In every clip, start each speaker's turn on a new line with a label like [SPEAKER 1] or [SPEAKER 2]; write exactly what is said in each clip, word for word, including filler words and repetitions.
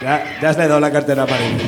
[SPEAKER 1] Ya, ya has le dado la cartera para ir.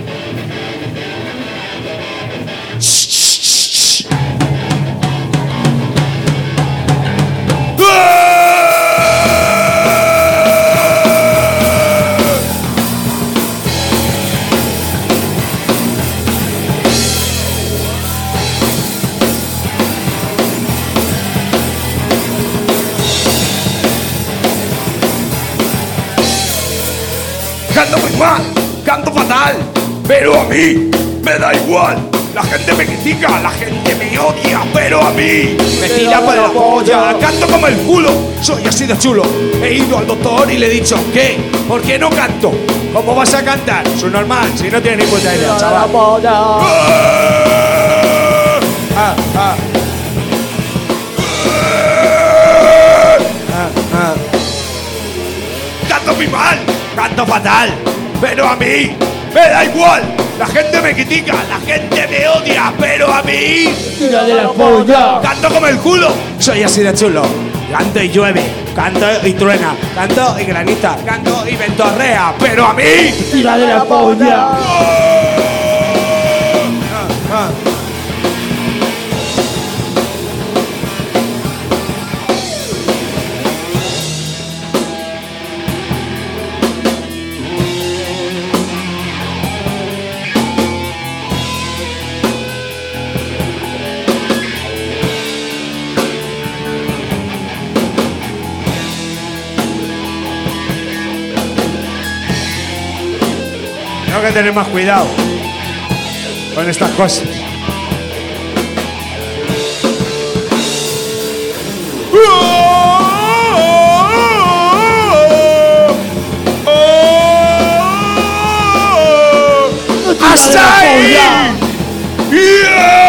[SPEAKER 2] Canto muy mal, canto fatal, pero a mí me da igual. La gente me critica, la gente me odia, pero a mí me tira por la polla. Canto como el culo, soy así de chulo. He ido al doctor y le he dicho, ¿qué? ¿Por qué no canto? ¿Cómo vas a cantar? Soy normal, si no tienes ni puta idea, chaval. Ah, ah. Ah, ah. Canto muy mal, canto fatal, pero a mí me da igual. La gente me critica, la gente me odia, pero a mí
[SPEAKER 3] tira de la polla.
[SPEAKER 2] Canto como el culo, soy así de chulo. Canto y llueve, canto y truena, canto y graniza, canto y ventorrea, pero a mí
[SPEAKER 3] tira de la polla.
[SPEAKER 2] Ah, ah. Tengo que tener más cuidado con estas cosas. ¡Hasta ahí! ¡Yeah!